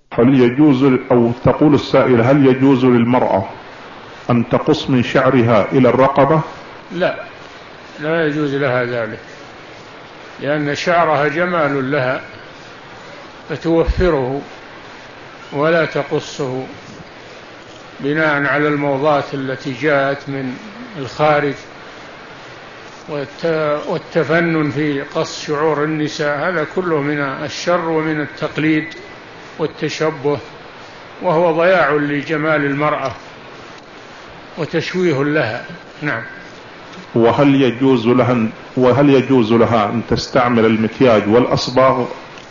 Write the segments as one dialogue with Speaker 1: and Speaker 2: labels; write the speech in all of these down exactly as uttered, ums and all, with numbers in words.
Speaker 1: هل يجوز، أو تقول السائل، هل يجوز للمرأة أن تقص من شعرها إلى الرقبة؟
Speaker 2: لا، لا يجوز لها ذلك، لأن شعرها جمال لها فتوفره ولا تقصه بناء على الموضات التي جاءت من الخارج والتفنن في قص شعور النساء. هذا كله من الشر ومن التقليد والتشبه، وهو ضياع لجمال المرأة وتشويه لها. نعم.
Speaker 1: وهل يجوز لها وهل يجوز لها أن تستعمل المكياج والأصباغ؟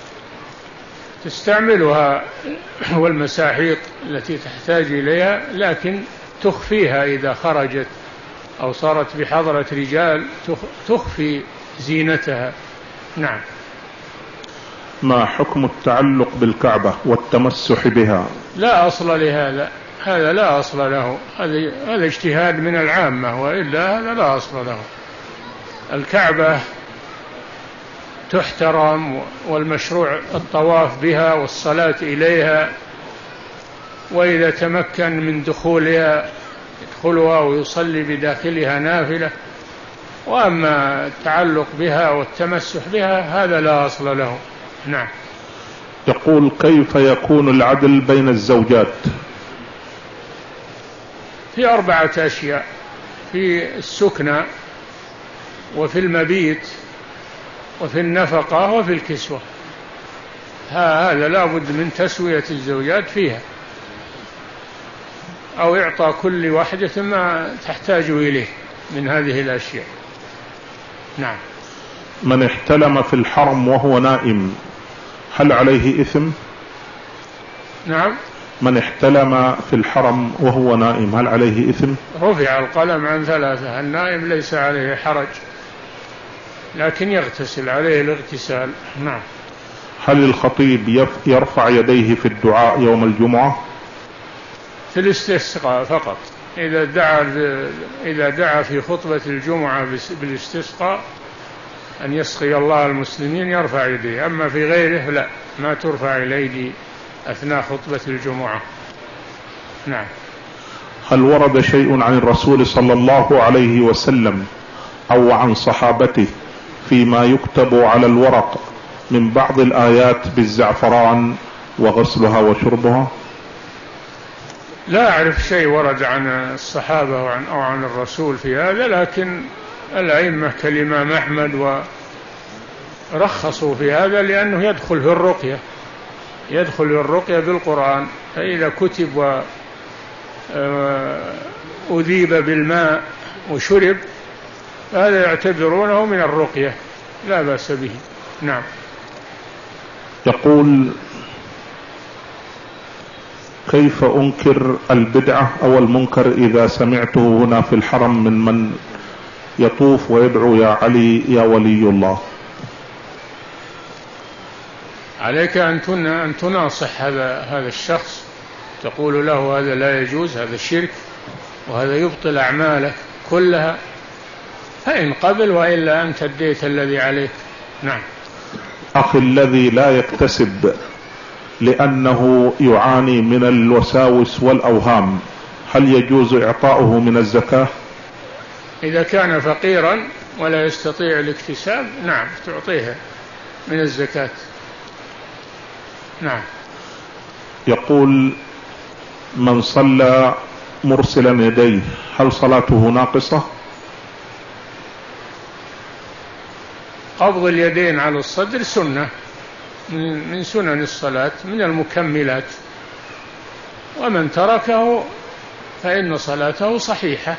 Speaker 2: تستعملها والمساحيق التي تحتاج إليها، لكن تخفيها إذا خرجت أو صارت بحضرة رجال، تخفي زينتها. نعم.
Speaker 1: ما حكم التعلق بالكعبة والتمسح بها؟
Speaker 2: لا أصل لهذا، هذا لا أصل له، هذا اجتهاد من العامة، وإلا هذا لا أصل له. الكعبة تحترم، والمشروع الطواف بها والصلاة إليها، وإذا تمكن من دخولها يدخلها ويصلي بداخلها نافلة. وأما التعلق بها والتمسح بها هذا لا أصل له. نعم.
Speaker 1: يقول: كيف يكون العدل بين الزوجات؟
Speaker 2: في أربعة أشياء: في السكنى، وفي المبيت، وفي النفقة، وفي الكسوة. هذا لا بد من تسوية الزوجات فيها، أو إعطى كل واحدة ما تحتاج إليه من هذه الأشياء. نعم.
Speaker 1: من احتلم في الحرم وهو نائم هل عليه إثم؟
Speaker 2: نعم.
Speaker 1: من احتلم في الحرم وهو نائم هل عليه إثم؟
Speaker 2: رفع القلم عن ثلاثة. النائم ليس عليه حرج، لكن يغتسل، عليه الاغتسال. نعم.
Speaker 1: هل الخطيب يرفع يديه في الدعاء يوم الجمعة؟
Speaker 2: في الاستسقاء فقط. إذا دعا إذا دعا في خطبة الجمعة بالاستسقاء أن يسقي الله المسلمين يرفع يديه، أما في غيره لا، ما ترفع الأيدي أثناء خطبة الجمعة. نعم.
Speaker 1: هل ورد شيء عن الرسول صلى الله عليه وسلم أو عن صحابته فيما يكتب على الورق من بعض الآيات بالزعفران وغسلها وشربها؟
Speaker 2: لا أعرف شيء ورد عن الصحابة وعن أو عن الرسول في هذا، لكن الأئمة كالإمام أحمد ورخصوا في هذا، لأنه يدخل في الرقية يدخل في الرقية بالقرآن. فإذا كتب وأذيب بالماء وشرب هذا يعتبرونه من الرقية، لا بأس به. نعم.
Speaker 1: يقول: كيف أنكر البدعة أو المنكر إذا سمعته هنا في الحرم من من يطوف ويدعو يا علي يا ولي الله؟
Speaker 2: عليك أن تناصح هذا هذا الشخص، تقول له هذا لا يجوز، هذا شرك، وهذا يبطل أعمالك كلها، فإن قبل وإلا أنت اديت الذي عليك. نعم.
Speaker 1: أخي الذي لا يكتسب لأنه يعاني من الوساوس والأوهام هل يجوز إعطاؤه من الزكاة؟
Speaker 2: إذا كان فقيرا ولا يستطيع الاكتساب نعم تعطيه من الزكاة. نعم.
Speaker 1: يقول: من صلى مرسلا يديه هل صلاته ناقصة؟
Speaker 2: قبض اليدين على الصدر سنة من سنن الصلاة، من المكملات، ومن تركه فإن صلاته صحيحة،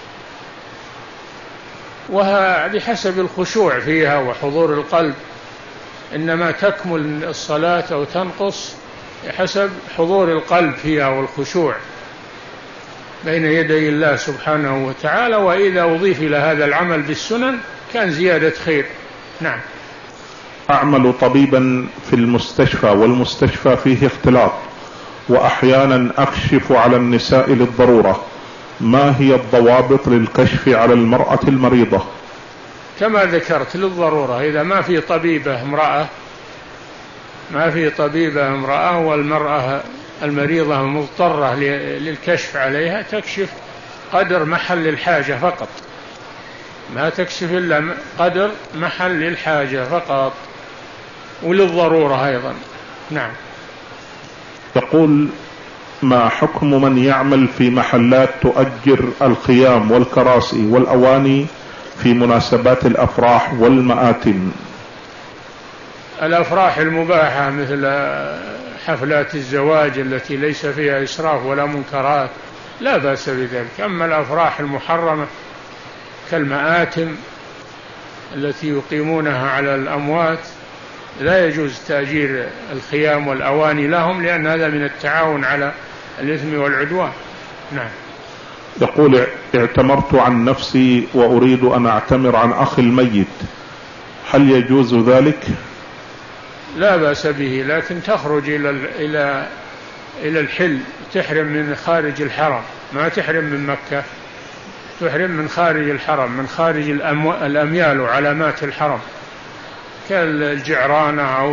Speaker 2: وبحسب الخشوع فيها وحضور القلب، إنما تكمل الصلاة أو تنقص بحسب حضور القلب فيها والخشوع بين يدي الله سبحانه وتعالى. وإذا أضيف إلى هذا العمل بالسنن كان زيادة خير. نعم.
Speaker 1: أعمل طبيبا في المستشفى، والمستشفى فيه اختلاط، وأحيانا أكشف على النساء للضرورة، ما هي الضوابط للكشف على المرأة المريضة؟
Speaker 2: كما ذكرت، للضرورة. إذا ما في طبيبة امرأة ما في طبيبة امرأة والمرأة المريضة مضطرة للكشف عليها تكشف قدر محل الحاجة فقط، ما تكشف إلا قدر محل الحاجة فقط وللضرورة أيضا. نعم.
Speaker 1: يقول: ما حكم من يعمل في محلات تؤجر الخيام والكراسي والأواني في مناسبات الأفراح والمآتم؟
Speaker 2: الأفراح المباحة مثل حفلات الزواج التي ليس فيها إسراف ولا منكرات لا بأس بذلك. أما الأفراح المحرمة كالمآتم التي يقيمونها على الأموات لا يجوز تأجير الخيام والأواني لهم، لأن هذا من التعاون على الإثم والعدوان. نعم.
Speaker 1: يقول: اعتمرت عن نفسي وأريد أن أعتمر عن أخي الميت، هل يجوز ذلك؟
Speaker 2: لا بأس به، لكن تخرج إلى إلى إلى الحل، تحرم من خارج الحرم، ما تحرم من مكة، تحرم من خارج الحرم، من خارج الأميال وعلامات الحرم كالجعرانة أو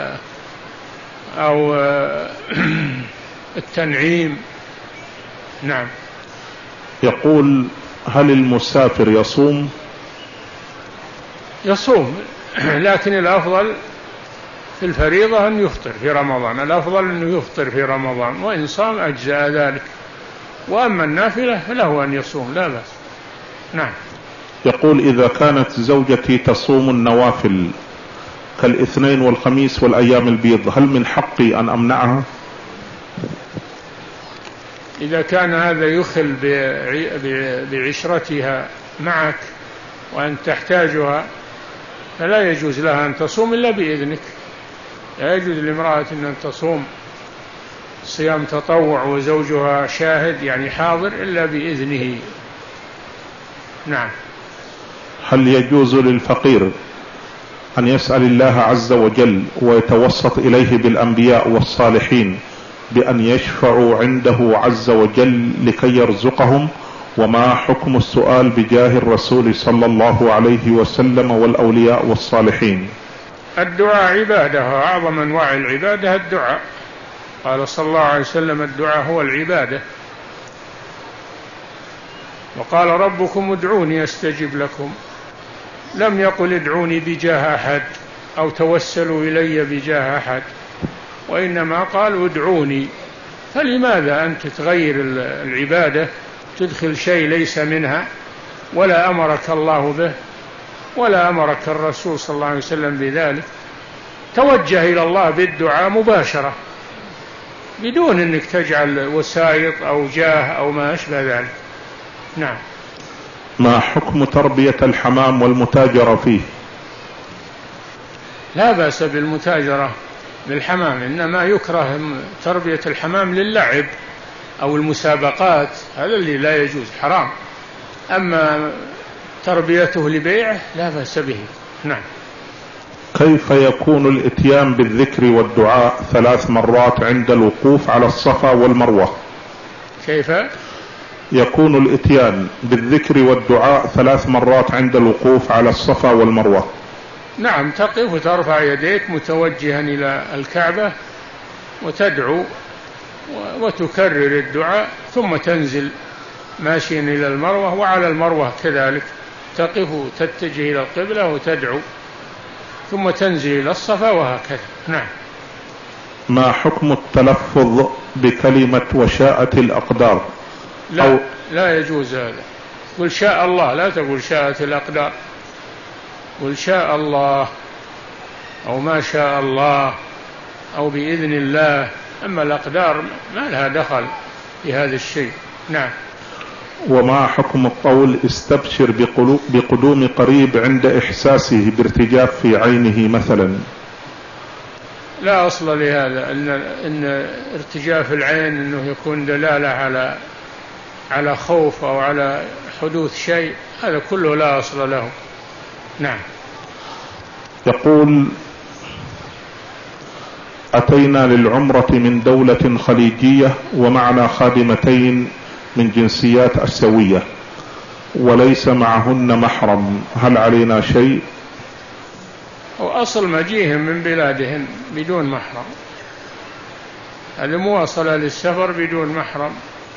Speaker 2: أو التنعيم. نعم.
Speaker 1: يقول: هل المسافر يصوم؟
Speaker 2: يصوم، لكن الأفضل في الفريضة أن يفطر في رمضان، الأفضل أنه يفطر في رمضان، وإن صام أجزاء ذلك، وأما النافلة فله أن يصوم لا بأس. نعم.
Speaker 1: يقول: إذا كانت زوجتي تصوم النوافل كالاثنين والخميس والأيام البيض، هل من حقي أن أمنعها؟
Speaker 2: إذا كان هذا يخل بعشرتها معك وأن تحتاجها فلا يجوز لها أن تصوم إلا بإذنك. لا يجوز لامرأة أن تصوم صيام تطوع وزوجها شاهد يعني حاضر إلا بإذنه. نعم.
Speaker 1: هل يجوز للفقير أن يسأل الله عز وجل ويتوسط إليه بالأنبياء والصالحين بأن يشفعوا عنده عز وجل لكي يرزقهم؟ وما حكم السؤال بجاه الرسول صلى الله عليه وسلم والأولياء والصالحين؟
Speaker 2: الدعاء عبادة، أعظم أنواع العبادة الدعاء، قال صلى الله عليه وسلم: الدعاء هو العبادة، وقال: ربكم ادعوني أستجب لكم، لم يقل ادعوني بجاه أحد أو توسلوا إلي بجاه أحد، وإنما قال ادعوني. فلماذا أنت تغير العبادة، تدخل شيء ليس منها ولا أمرك الله به ولا أمرك الرسول صلى الله عليه وسلم بذلك؟ توجه إلى الله بالدعاء مباشرة بدون أنك تجعل وسائط أو جاه أو ما أشبه ذلك. نعم.
Speaker 1: ما حكم تربية الحمام والمتاجرة فيه؟
Speaker 2: لا بأس بالمتاجرة بالحمام، إنما يكره تربية الحمام للعب أو المسابقات، هذا اللي لا يجوز، حرام. أما تربيته لبيعه لا بأس به. نعم.
Speaker 1: كيف يكون الإتيان بالذكر والدعاء ثلاث مرات عند الوقوف على الصفا والمروة؟
Speaker 2: كيف
Speaker 1: يكون الإتيان بالذكر والدعاء ثلاث مرات عند الوقوف على الصفا والمروة؟
Speaker 2: نعم، تقف وترفع يديك متوجها إلى الكعبة وتدعو وتكرر الدعاء، ثم تنزل ماشيا إلى المروة، وعلى المروة كذلك تقف وتتجه إلى القبلة وتدعو، ثم تنزل إلى الصفا، وهكذا. نعم.
Speaker 1: ما حكم التلفظ بكلمة وشاءت الأقدار؟
Speaker 2: لا, أو لا يجوز هذا. قل شاء الله، لا تقول شاءت الأقدار، قل شاء الله أو ما شاء الله أو بإذن الله. أما الأقدار ما لها دخل في هذا الشيء. نعم.
Speaker 1: وما حكم القول استبشر بقدوم قريب عند إحساسه بارتجاف في عينه مثلا؟
Speaker 2: لا أصل لهذا، إن, إن ارتجاف العين إنه يكون دلالة على على خوف أو على حدوث شيء، هذا كله لا أصل له. نعم.
Speaker 1: يقول: أتينا للعمرة من دولة خليجية ومعنا خادمتين من جنسيات آسيوية وليس معهن محرم، هل علينا شيء؟
Speaker 2: وأصل مجيهم من بلادهم بدون محرم، المواصلة للسفر بدون محرم.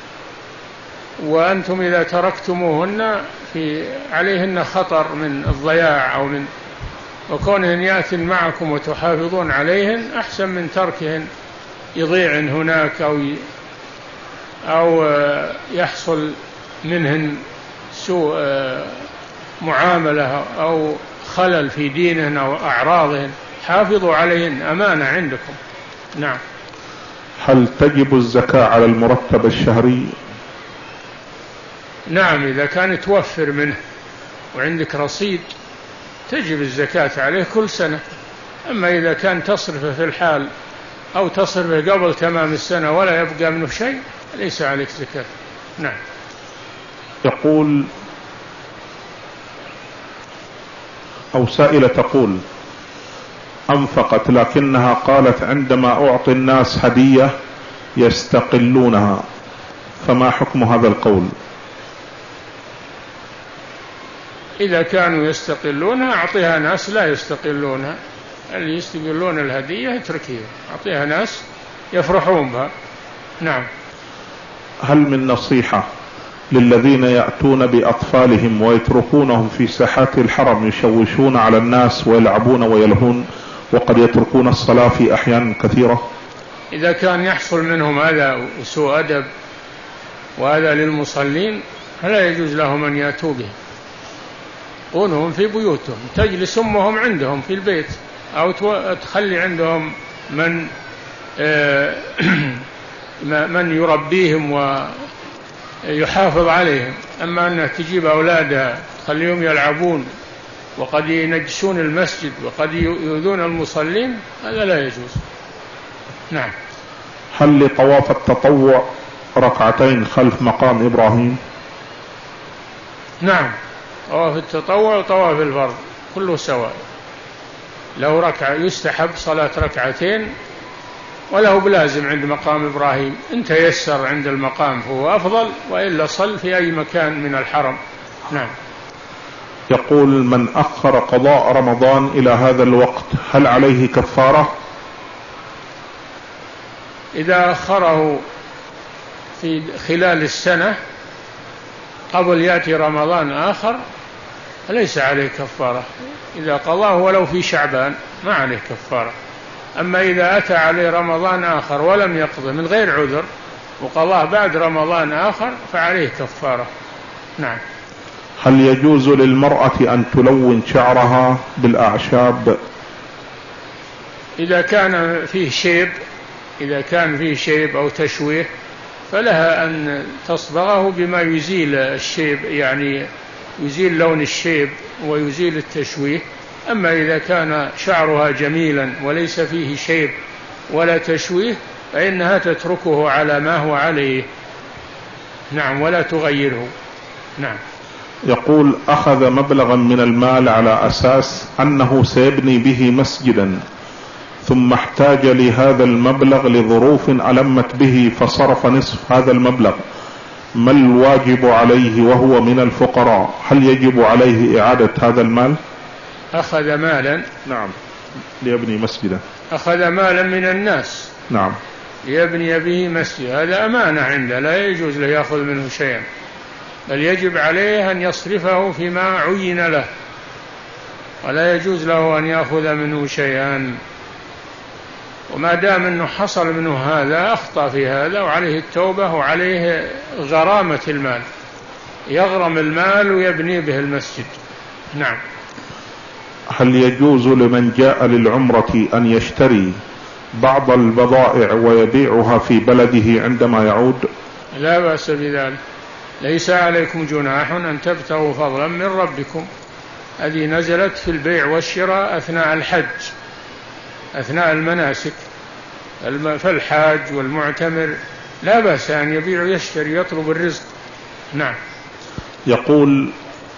Speaker 2: وأنتم إذا تركتموهن في عليهن خطر من الضياع أو من وكونهن يأتين معكم وتحافظون عليهن أحسن من تركهن يضيعن هناك أو أو يحصل منهن سوء معاملة أو خلل في دينهن أو أعراضهن. حافظوا عليهن، أمانة عندكم. نعم.
Speaker 1: هل تجب الزكاة على المرتب الشهري؟
Speaker 2: نعم، إذا كان توفر منه وعندك رصيد تجب الزكاة عليه كل سنة. أما إذا كان تصرفه في الحال أو تصرفه قبل تمام السنة ولا يبقى منه شيء ليس عليك زكاة. نعم.
Speaker 1: يقول أو سائلة تقول: أنفقت لكنها قالت عندما أعطي الناس هدية يستقلونها، فما حكم هذا القول؟
Speaker 2: إذا كانوا يستقلونها أعطيها ناس لا يستقلونها، اللي يستقلون الهدية اتركيها، أعطيها ناس يفرحون بها. نعم.
Speaker 1: هل من نصيحة للذين يأتون بأطفالهم ويتركونهم في ساحات الحرم يشوشون على الناس ويلعبون ويلهون وقد يتركون الصلاة في أحيان كثيرة؟
Speaker 2: إذا كان يحصل منهم هذا وسوء أدب وهذا للمصلين فلا يجوز لهم أن يأتوا به. قونهم في بيوتهم، تجلس أمهم عندهم في البيت أو تخلي عندهم من من يربيهم ويحافظ عليهم. أما أنها تجيب أولادها تخليهم يلعبون وقد ينجسون المسجد وقد يؤذون المصلين هذا لا يجوز. نعم.
Speaker 1: هل لطواف التطوع ركعتين خلف مقام إبراهيم؟
Speaker 2: نعم، طواف التطوع وطواف الفرض كله سواء. لو ركعة يستحب صلاة ركعتين وله بلازم عند مقام إبراهيم، إن تيسر عند المقام فهو أفضل، وإلا صل في أي مكان من الحرم. نعم.
Speaker 1: يقول: من أخر قضاء رمضان إلى هذا الوقت هل عليه كفارة؟
Speaker 2: إذا أخره في خلال السنة قبل يأتي رمضان آخر فليس عليه كفارة. إذا قضاه ولو في شعبان ما عليه كفارة. أما إذا أتى عليه رمضان آخر ولم يقضه من غير عذر وقضاه بعد رمضان آخر فعليه كفارة. نعم.
Speaker 1: هل يجوز للمرأة أن تلون شعرها بالأعشاب؟
Speaker 2: إذا كان فيه شيب إذا كان فيه شيب أو تشويه فلها أن تصبغه بما يزيل الشيب، يعني يزيل لون الشيب ويزيل التشويه. أما إذا كان شعرها جميلا وليس فيه شيب ولا تشويه فإنها تتركه على ما هو عليه. نعم، ولا تغيره. نعم.
Speaker 1: يقول: أخذ مبلغا من المال على أساس أنه سيبني به مسجدا، ثم احتاج لهذا المبلغ لظروف ألمت به فصرف نصف هذا المبلغ، ما الواجب عليه وهو من الفقراء؟ هل يجب عليه إعادة هذا المال؟
Speaker 2: أخذ مالا.
Speaker 1: نعم، ليبني مسجدا.
Speaker 2: أخذ مالا من الناس.
Speaker 1: نعم.
Speaker 2: ليبني به مسجد، هذا أمانة عنده لا يجوز له يأخذ منه شيئا، بل يجب عليه أن يصرفه فيما عين له، ولا يجوز له أن يأخذ منه شيئا. وما دام أنه حصل منه هذا أخطأ في هذا وعليه التوبة وعليه غرامة المال، يغرم المال ويبني به المسجد. نعم.
Speaker 1: هل يجوز لمن جاء للعمرة أن يشتري بعض البضائع ويبيعها في بلده عندما يعود؟
Speaker 2: لا بأس بذلك، ليس عليكم جناح أن تبتغوا فضلا من ربكم. هذه نزلت في البيع والشراء أثناء الحج، أثناء المناسك، فالحاج والمعتمر لا بأس أن يبيع ويشتري يطلب الرزق. نعم.
Speaker 1: يقول: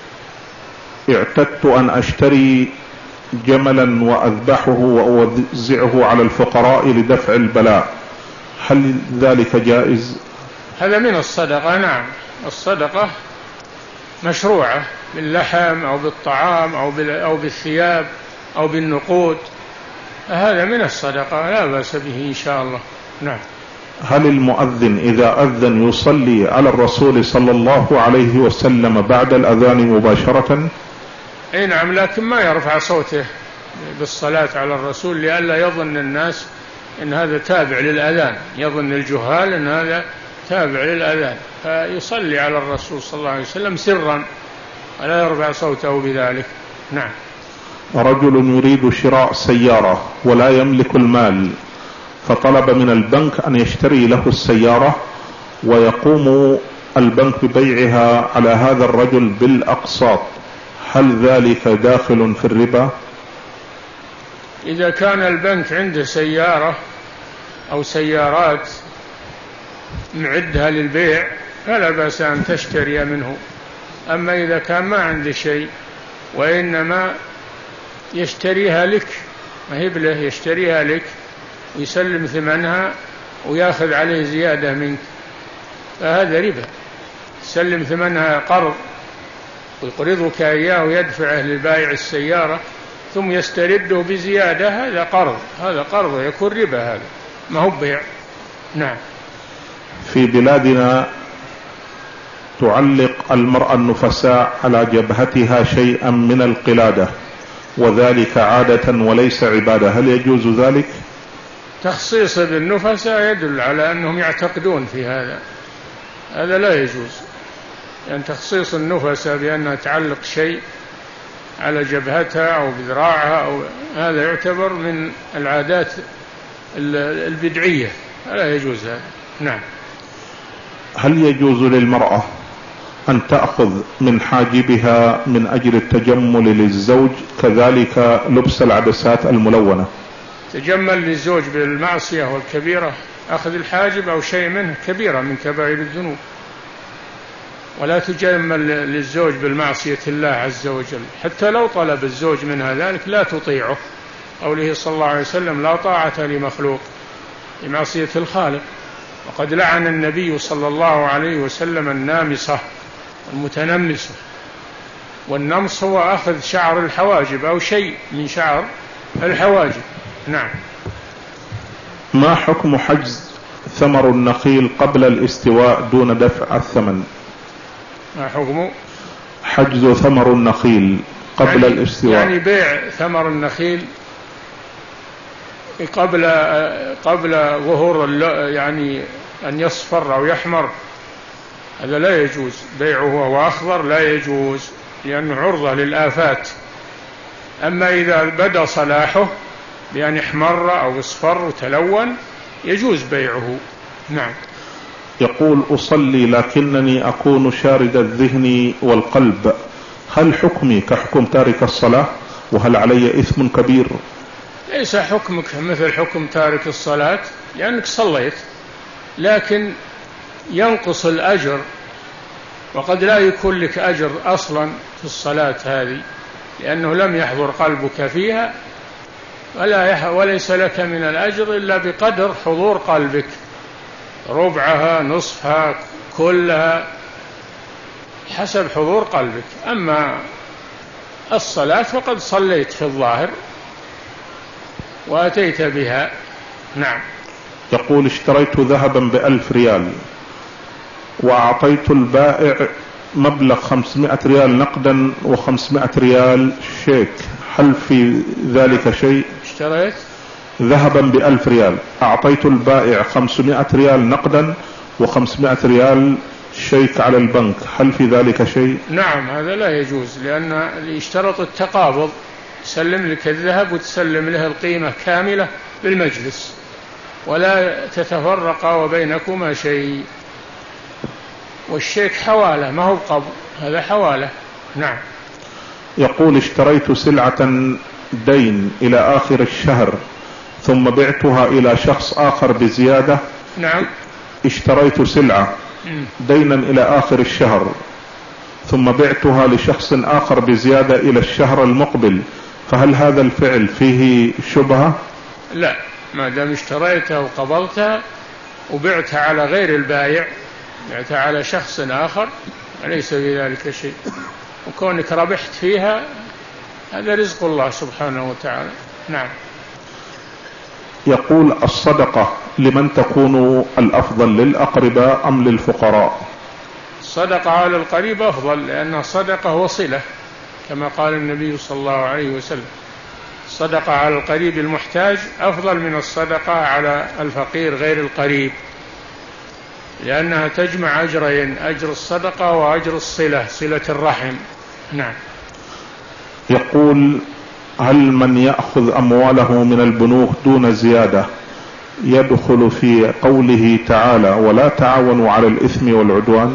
Speaker 1: اعتدت أن أشتري جملا وأذبحه وأوزعه على الفقراء لدفع البلاء، هل ذلك جائز؟
Speaker 2: هذا من الصدقة. نعم، الصدقة مشروعة باللحم أو بالطعام أو بالثياب أو بالنقود، هذا من الصدقة لا بأس به إن شاء الله. نعم.
Speaker 1: هل المؤذن إذا أذن يصلي على الرسول صلى الله عليه وسلم بعد الأذان مباشرة؟
Speaker 2: أي نعم، لكن ما يرفع صوته بالصلاة على الرسول لئلا يظن الناس إن هذا تابع للأذان، يظن الجهال إن هذا تابع للأذان، فيصلي على الرسول صلى الله عليه وسلم سرا ولا يرفع صوته بذلك. نعم.
Speaker 1: رجل يريد شراء سيارة ولا يملك المال، فطلب من البنك أن يشتري له السيارة، ويقوم البنك ببيعها على هذا الرجل بالأقساط، هل ذلك داخل في الربا؟
Speaker 2: إذا كان البنك عنده سيارة أو سيارات معدها للبيع فلا بأس أن تشتري منه. أما إذا كان ما عنده شيء وإنما يشتريها لك، ما هي بله، يشتريها لك ويسلم ثمنها ويأخذ عليه زيادة منك، فهذا ربا. يسلم ثمنها قرض ويقرضك إياه ويدفعه للبائع السيارة ثم يسترده بزيادة، هذا قرض، هذا قرض يكون ربا، هذا ما هو بيع. نعم.
Speaker 1: في بلادنا تعلق المرأة النفساء على جبهتها شيئا من القلادة، وذلك عادة وليس عبادة، هل يجوز ذلك؟
Speaker 2: تخصيص بالنفساء يدل على أنهم يعتقدون في هذا، هذا لا يجوز. يعني تخصيص النفساء بأنها تعلق شيء على جبهتها أو بذراعها أو هذا يعتبر من العادات البدعية، لا يجوز هذا. نعم.
Speaker 1: هل يجوز للمرأة أن تأخذ من حاجبها من أجل التجمل للزوج، كذلك لبس العدسات الملونة؟
Speaker 2: تجمل للزوج بالمعصية والكبيرة، أخذ الحاجب أو شيء منه كبيرة من كبائر الذنوب، ولا تجمل للزوج بالمعصية الله عز وجل، حتى لو طلب الزوج منها ذلك لا تطيعه، قوله صلى الله عليه وسلم لا طاعة لمخلوق لمعصية الخالق. وقد لعن النبي صلى الله عليه وسلم النامصة المتنمسة، والنمص هو أخذ شعر الحواجب أو شيء من شعر الحواجب. نعم.
Speaker 1: ما حكم حجز ثمر النخيل قبل الاستواء دون دفع الثمن؟
Speaker 2: ما حكم
Speaker 1: حجز ثمر النخيل قبل
Speaker 2: يعني
Speaker 1: الاستواء؟
Speaker 2: يعني بيع ثمر النخيل قبل قبل ظهور يعني أن يصفر أو يحمر، هذا لا يجوز بيعه وهو أخضر، لا يجوز لأنه عرضة للآفات. أما إذا بدا صلاحه بأن احمر أو اصفر وتلون يجوز بيعه. نعم.
Speaker 1: يقول أصلي لكنني أكون شارد الذهن والقلب، هل حكمي كحكم تارك الصلاة، وهل علي إثم كبير؟
Speaker 2: ليس حكمك مثل حكم تارك الصلاة لأنك صليت، لكن ينقص الأجر، وقد لا يكون لك أجر أصلا في الصلاة هذه لأنه لم يحضر قلبك فيها، ولا وليس لك من الأجر إلا بقدر حضور قلبك، ربعها نصفها كلها حسب حضور قلبك. أما الصلاة فقد صليت في الظاهر وأتيت بها. نعم.
Speaker 1: يقول اشتريت ذهبا بألف ريال وأعطيت البائع مبلغ خمسمائة ريال نقدا وخمسمائة ريال شيك، هل في ذلك شيء؟
Speaker 2: اشتريت
Speaker 1: ذهبا بألف ريال، أعطيت البائع خمسمائة ريال نقدا وخمسمائة ريال شيك على البنك، هل في ذلك شيء؟
Speaker 2: نعم، هذا لا يجوز، لأن يشترط التقابض، تسلم لك الذهب وتسلم له القيمة كاملة بالمجلس، ولا تتفرق وبينكما شيء. والشيك حوالة ما هو قبض، هذا حوالة. نعم.
Speaker 1: يقول اشتريت سلعة دين إلى آخر الشهر ثم بعتها إلى شخص آخر بزيادة.
Speaker 2: نعم.
Speaker 1: اشتريت سلعة دينا إلى آخر الشهر ثم بعتها لشخص آخر بزيادة إلى الشهر المقبل، فهل هذا الفعل فيه شبهة؟
Speaker 2: لا، ما دام اشتريتها وقبضتها وبعتها على غير البائع، بعتها على شخص آخر، ليس في ذلك شيء، وكونك ربحت فيها هذا رزق الله سبحانه وتعالى. نعم.
Speaker 1: يقول: الصدقة لمن تكون الأفضل، للأقرباء أم للفقراء؟
Speaker 2: الصدقة على القريب أفضل، لأنها صدقة وصلة، كما قال النبي صلى الله عليه وسلم: الصدقة على القريب المحتاج أفضل من الصدقة على الفقير غير القريب، لأنها تجمع أجرين: أجر الصدقة وأجر الصلة، صلة الرحم. نعم.
Speaker 1: يقول: هل من يأخذ أمواله من البنوك دون زيادة يدخل في قوله تعالى: ولا تعاونوا على الإثم والعدوان؟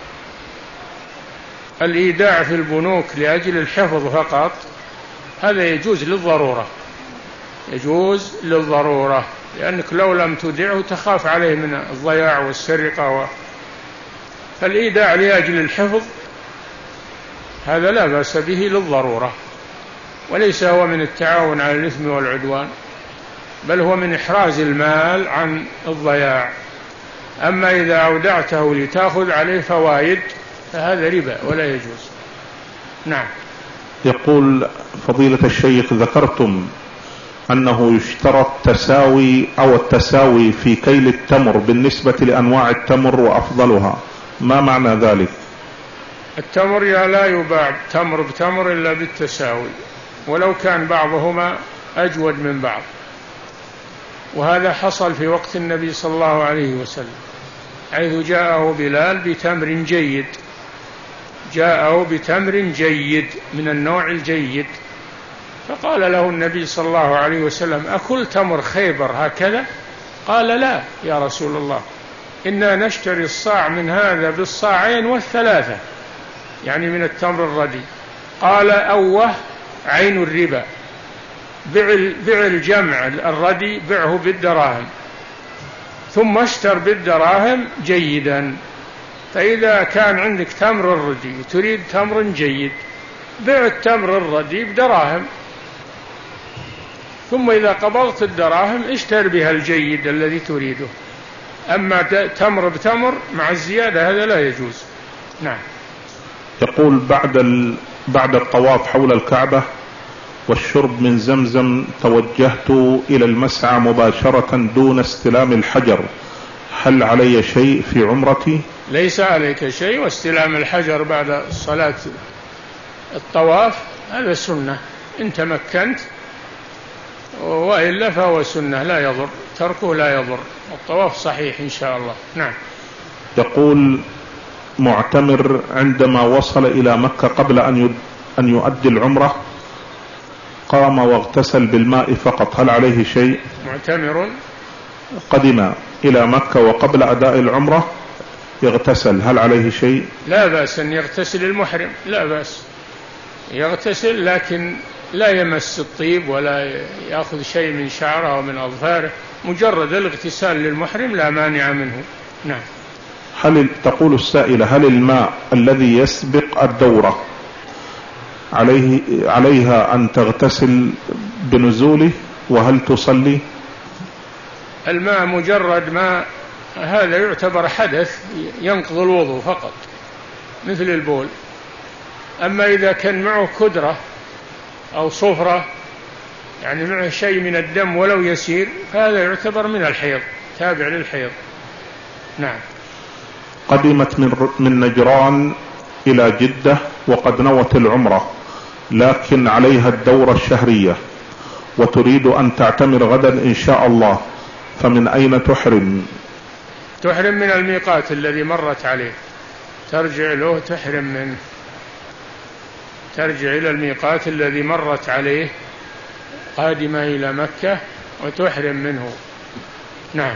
Speaker 2: الإيداع في البنوك لأجل الحفظ فقط هذا يجوز للضرورة، يجوز للضرورة، لأنك لو لم تودعه تخاف عليه من الضياع والسرقة و... فالإيداع لأجل الحفظ هذا لا بأس به للضرورة، وليس هو من التعاون على الإثم والعدوان، بل هو من إحراز المال عن الضياع. أما إذا أودعته لتأخذ عليه فوائد فهذا ربا ولا يجوز. نعم.
Speaker 1: يقول: فضيلة الشيخ، ذكرتم أنه يشترط تساوي أو التساوي في كيل التمر بالنسبة لأنواع التمر وأفضلها، ما معنى ذلك؟
Speaker 2: التمر لا يباع تمر بتمر إلا بالتساوي، ولو كان بعضهما أجود من بعض، وهذا حصل في وقت النبي صلى الله عليه وسلم، حيث جاءه بلال بتمر جيد، جاءه بتمر جيد من النوع الجيد، فقال له النبي صلى الله عليه وسلم: أكل تمر خيبر هكذا؟ قال: لا يا رسول الله، إنا نشتري الصاع من هذا بالصاعين والثلاثة، يعني من التمر الردي. قال: أوه عين الربا، بع الجمع الردي بعه بالدراهم، ثم اشتر بالدراهم جيدا. فإذا كان عندك تمر الردي تريد تمر جيد، بع التمر الردي بدراهم، ثم إذا قبضت الدراهم اشتر بها الجيد الذي تريده. أما تمر بتمر مع الزيادة هذا لا يجوز. نعم.
Speaker 1: يقول: بعد ال... بعد الطواف حول الكعبة والشرب من زمزم توجهت إلى المسعى مباشرة دون استلام الحجر، هل علي شيء في عمرتي؟
Speaker 2: ليس عليك شيء، واستلام الحجر بعد صلاة الطواف هذا سنة إن تمكنت، وإلا فهو سنة لا يضر، تركه لا يضر، الطواف صحيح إن شاء الله. نعم.
Speaker 1: يقول: معتمر عندما وصل إلى مكة قبل أن أن يؤدي العمرة قام واغتسل بالماء فقط، هل عليه شيء؟
Speaker 2: معتمر
Speaker 1: قدم إلى مكة وقبل أداء العمرة يغتسل، هل عليه شيء؟
Speaker 2: لا بأس أن يغتسل المحرم، لا بأس يغتسل، لكن لا يمس الطيب ولا يأخذ شيء من شعره ومن أظفاره، مجرد الاغتسال للمحرم لا مانع منه. نعم.
Speaker 1: هل تقول السائلة: هل الماء الذي يسبق الدورة عليه عليها أن تغتسل بنزوله، وهل تصلي؟
Speaker 2: الماء مجرد ما هذا يعتبر حدث ينقض الوضوء فقط مثل البول. أما إذا كان معه كدرة أو صفرة، يعني معه شيء من الدم ولو يسير، فهذا يعتبر من الحيض، تابع للحيض. نعم.
Speaker 1: قدمت من من نجران إلى جدة وقد نوت العمرة، لكن عليها الدورة الشهرية وتريد أن تعتمر غدا إن شاء الله، فمن أين تحرم؟
Speaker 2: تحرم من الميقات الذي مرت عليه، ترجع له تحرم منه، ترجع إلى الميقات الذي مرت عليه قادمة إلى مكة وتحرم منه. نعم.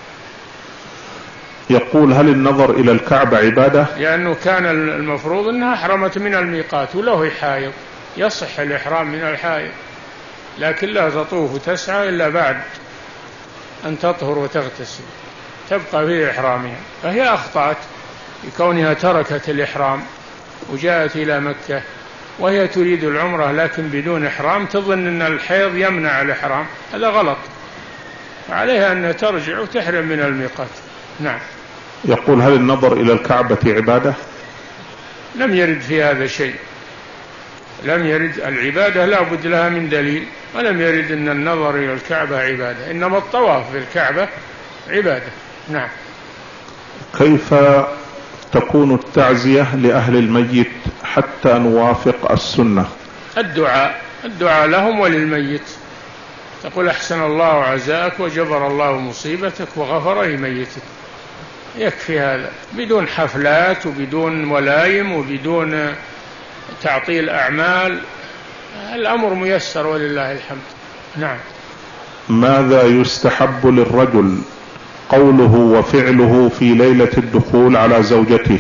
Speaker 1: يقول: هل النظر إلى الكعبة عبادة؟
Speaker 2: لأنه كان المفروض أنها حرمت من الميقات وله حائض، يصح الإحرام من الحائض، لكن لا تطوف تسعى إلا بعد أن تطهر وتغتسل، تبقى في إحرامها، فهي أخطأت بكونها تركت الإحرام وجاءت إلى مكة وهي تريد العمرة لكن بدون إحرام، تظن أن الحيض يمنع الإحرام، هذا غلط، عليها أن ترجع وتحرم من الميقات. نعم.
Speaker 1: يقول: هل النظر إلى الكعبة عبادة؟
Speaker 2: لم يرد في هذا شيء، لم يرد العبادة لا بد لها من دليل، ولم يرد أن النظر إلى الكعبة عبادة، إنما الطواف بالكعبة عبادة. نعم.
Speaker 1: كيف تكون التعزية لأهل الميت حتى نوافق السنة؟
Speaker 2: الدعاء الدعاء لهم وللميت، تقول أحسن الله عزاءك وجبر الله مصيبتك وغفر لميتك، يكفي هذا، بدون حفلات وبدون ولايم وبدون تعطيل أعمال، الأمر ميسر ولله الحمد. نعم.
Speaker 1: ماذا يستحب للرجل قوله وفعله في ليلة الدخول على زوجته؟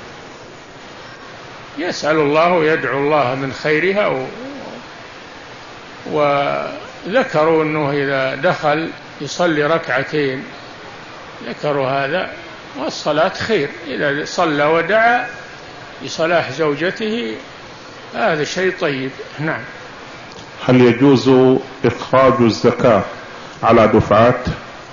Speaker 2: يسأل الله ويدعو الله من خيرها و... وذكروا أنه إذا دخل يصلي ركعتين، ذكروا هذا، والصلاة خير، إذا صلى ودعا لصلاح زوجته هذا شيء طيب. نعم.
Speaker 1: هل يجوز إخراج الزكاة على دفعات؟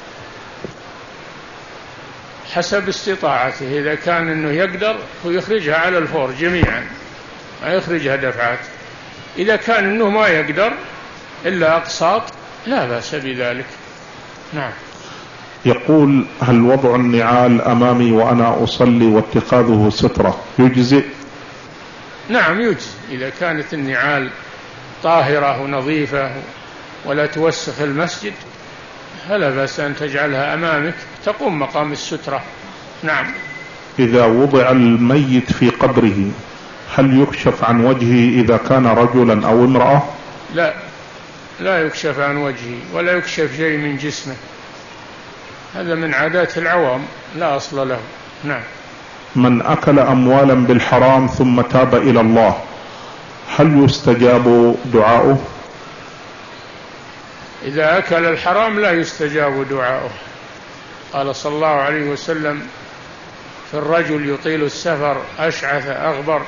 Speaker 2: حسب استطاعته، إذا كان أنه يقدر ويخرجها على الفور جميعا، ما يخرجها دفعات. إذا كان أنه ما يقدر إلا أقساط لا بأس بذلك. نعم.
Speaker 1: يقول هل وضع النعال أمامي وأنا أصلي واتخاذه سترة يجزئ؟
Speaker 2: نعم يجزئ، إذا كانت النعال طاهرة ونظيفة ولا توسخ المسجد فلا بأس أن تجعلها أمامك تقوم مقام السترة. نعم.
Speaker 1: إذا وضع الميت في قبره هل يكشف عن وجهه إذا كان رجلا أو امرأة؟
Speaker 2: لا، لا يكشف عن وجهه ولا يكشف شيء من جسمه، هذا من عادات العوام لا أصل له. نعم.
Speaker 1: من أكل أموالا بالحرام ثم تاب إلى الله هل يستجاب دعاؤه؟
Speaker 2: إذا أكل الحرام لا يستجاب دعاؤه. قال صلى الله عليه وسلم في الرجل يطيل السفر أشعث أغبر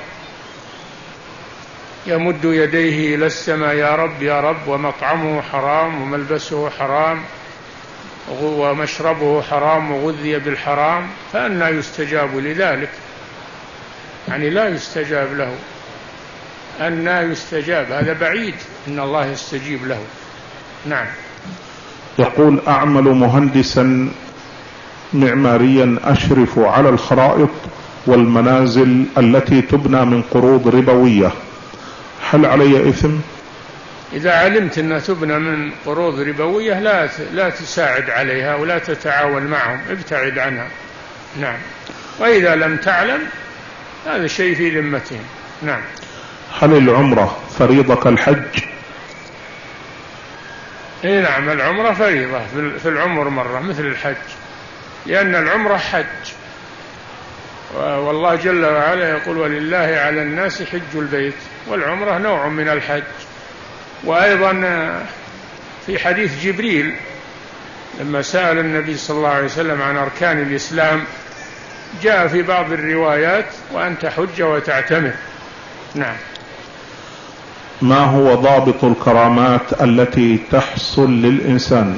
Speaker 2: يمد يديه إلى السماء يا رب يا رب، ومطعمه حرام وملبسه حرام ومشربه حرام وغذي بالحرام، فأنى يستجاب لذلك؟ يعني لا يستجاب له. أنى يستجاب؟ هذا بعيد إن الله يستجيب له. نعم.
Speaker 1: يقول أعمل مهندسا معماريا أشرف على الخرائط والمنازل التي تبنى من قروض ربوية، هل علي إثم؟
Speaker 2: إذا علمت أنها تبنى من قروض ربوية لا لا تساعد عليها ولا تتعاون معهم، ابتعد عنها. نعم. وإذا لم تعلم هذا شيء في ذمتهم. نعم.
Speaker 1: هل العمرة فريضة كالحج؟
Speaker 2: إيه نعم، العمرة فريضة في العمر مرة مثل الحج، لأن العمرة حج، والله جل وعلا يقول ولله على الناس حج البيت، والعمرة نوع من الحج. وأيضا في حديث جبريل لما سأل النبي صلى الله عليه وسلم عن أركان الإسلام جاء في بعض الروايات وأن تحج وتعتمر. نعم.
Speaker 1: ما هو ضابط الكرامات التي تحصل للإنسان؟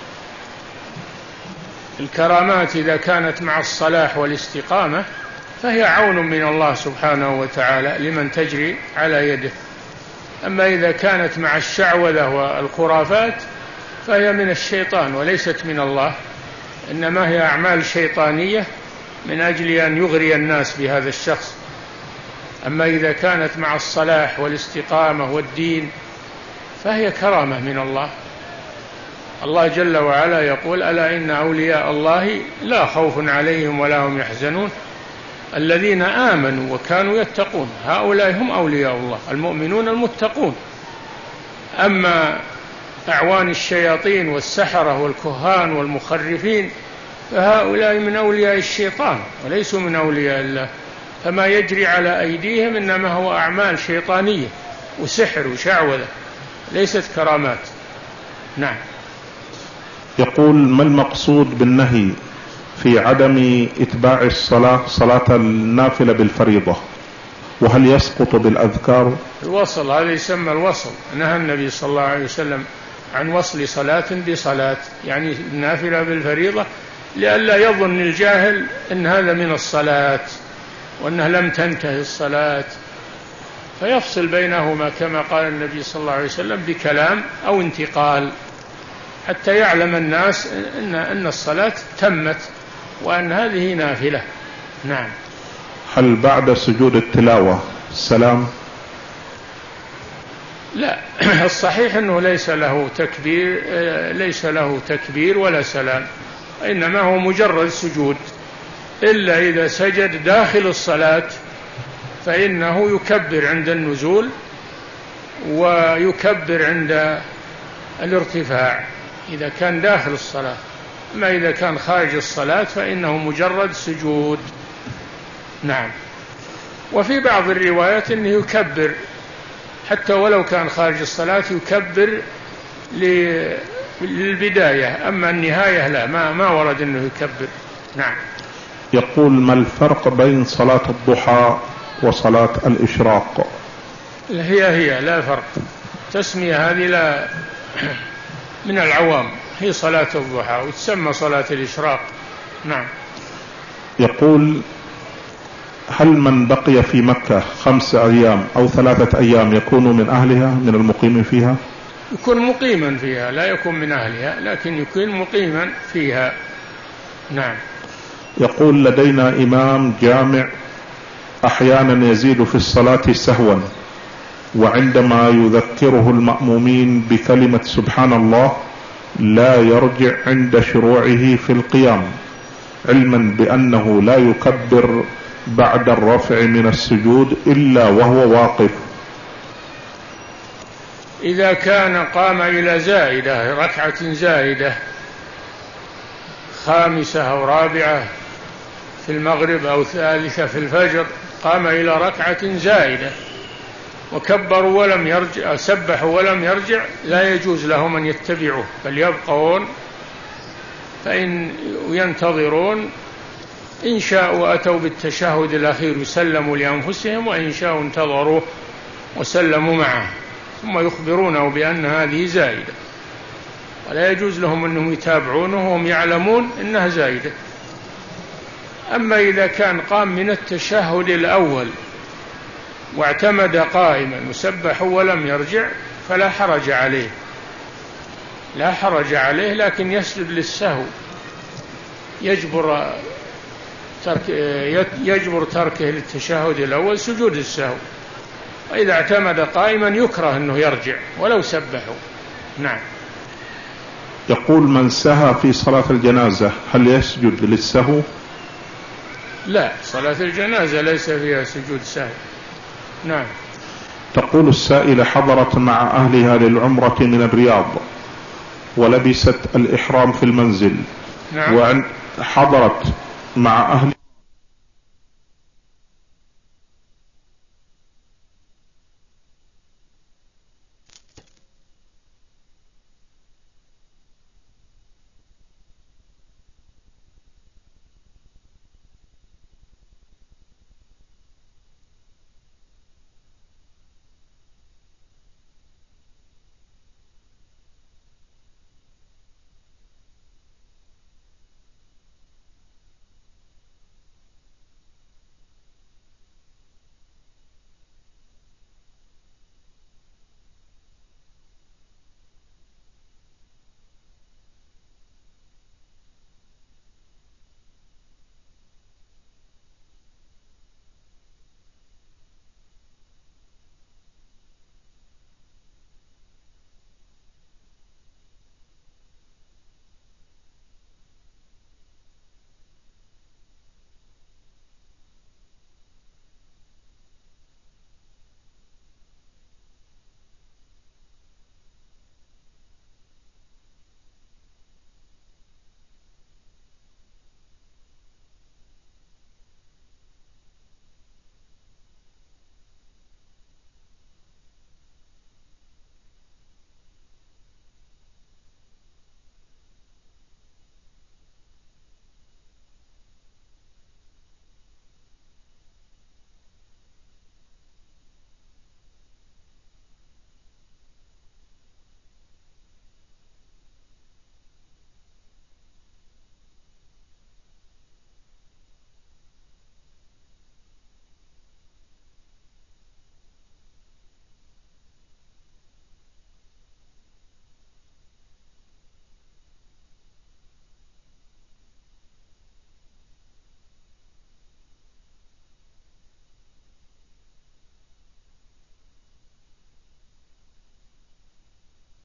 Speaker 2: الكرامات إذا كانت مع الصلاح والاستقامة فهي عون من الله سبحانه وتعالى لمن تجري على يده. أما إذا كانت مع الشعوذة والخرافات فهي من الشيطان وليست من الله، إنما هي أعمال شيطانية من أجل أن يغري الناس بهذا الشخص. أما إذا كانت مع الصلاح والاستقامة والدين فهي كرامة من الله. الله جل وعلا يقول ألا إن أولياء الله لا خوف عليهم ولا هم يحزنون الذين آمنوا وكانوا يتقون، هؤلاء هم أولياء الله المؤمنون المتقون. أما أعوان الشياطين والسحرة والكهان والمخرفين فهؤلاء من أولياء الشيطان وليسوا من أولياء الله، فما يجري على أيديهم إنما هو أعمال شيطانية وسحر وشعوذة، ليست كرامات. نعم.
Speaker 1: يقول ما المقصود بالنهي في عدم إتباع الصلاة صلاة النافلة بالفريضة، وهل يسقط بالأذكار؟
Speaker 2: الوصل، هذا يسمى الوصل. نهى النبي صلى الله عليه وسلم عن وصل صلاة بصلاة، يعني النافلة بالفريضة، لئلا يظن الجاهل أن هذا من الصلاة وأنها لم تنتهي الصلاة، فيفصل بينهما كما قال النبي صلى الله عليه وسلم بكلام أو انتقال، حتى يعلم الناس إن, إن الصلاة تمت وأن هذه نافلة. نعم.
Speaker 1: هل بعد سجود التلاوة السلام؟
Speaker 2: لا، الصحيح أنه ليس له تكبير، ليس له تكبير ولا سلام، إنما هو مجرد سجود، إلا إذا سجد داخل الصلاة فإنه يكبر عند النزول ويكبر عند الارتفاع إذا كان داخل الصلاة، أما إذا كان خارج الصلاة فإنه مجرد سجود. نعم. وفي بعض الروايات أنه يكبر حتى ولو كان خارج الصلاة، يكبر للبداية، أما النهاية لا، ما, ما ورد أنه يكبر. نعم.
Speaker 1: يقول: ما الفرق بين صلاة الضحى وصلاة الإشراق؟
Speaker 2: هي هي لا فرق، تسمية هذه لا من العوام، هي صلاة الضحى وتسمى صلاة الإشراق. نعم.
Speaker 1: يقول: هل من بقي في مكة خمس أيام أو ثلاثة أيام يكون من أهلها، من المقيم فيها؟
Speaker 2: يكون مقيما فيها، لا يكون من أهلها، لكن يكون مقيما فيها. نعم.
Speaker 1: يقول: لدينا إمام جامع أحيانا يزيد في الصلاة سهوا، وعندما يذكره المأمومين بكلمة سبحان الله لا يرجع عند شروعه في القيام، علما بأنه لا يكبر بعد الرفع من السجود إلا وهو واقف.
Speaker 2: إذا كان قام إلى زائدة، ركعة زائدة خامسة أو رابعة في المغرب أو ثالثة في الفجر، قام إلى ركعة زائدة وكبروا ولم يرجع، سبحوا ولم يرجع، لا يجوز لهم أن يتبعوه، بل يبقون فإن ينتظرون، إن شاءوا أتوا بالتشهد الأخير يسلموا لأنفسهم، وإن شاءوا انتظروا وسلموا معه، ثم يخبرونه بأن هذه زائدة، ولا يجوز لهم أنهم يتابعونه وهم يعلمون أنها زائدة. أما إذا كان قام من التشهد الأول واعتمد قائما وسبح ولم يرجع فلا حرج عليه، لا حرج عليه، لكن يسجد للسهو، يجبر ترك يجبر تركه للتشهد الأول سجود السهو. وإذا اعتمد قائما يكره أنه يرجع ولو سبحوا. نعم.
Speaker 1: يقول: من سهى في صلاة الجنازة هل يسجد للسهو؟
Speaker 2: لا، صلاة الجنازة ليس فيها سجود سهو. نعم.
Speaker 1: تقول السائلة: حضرت مع أهلها للعمرة من الرياض ولبست الإحرام في المنزل.
Speaker 2: نعم.
Speaker 1: وحضرت مع أهل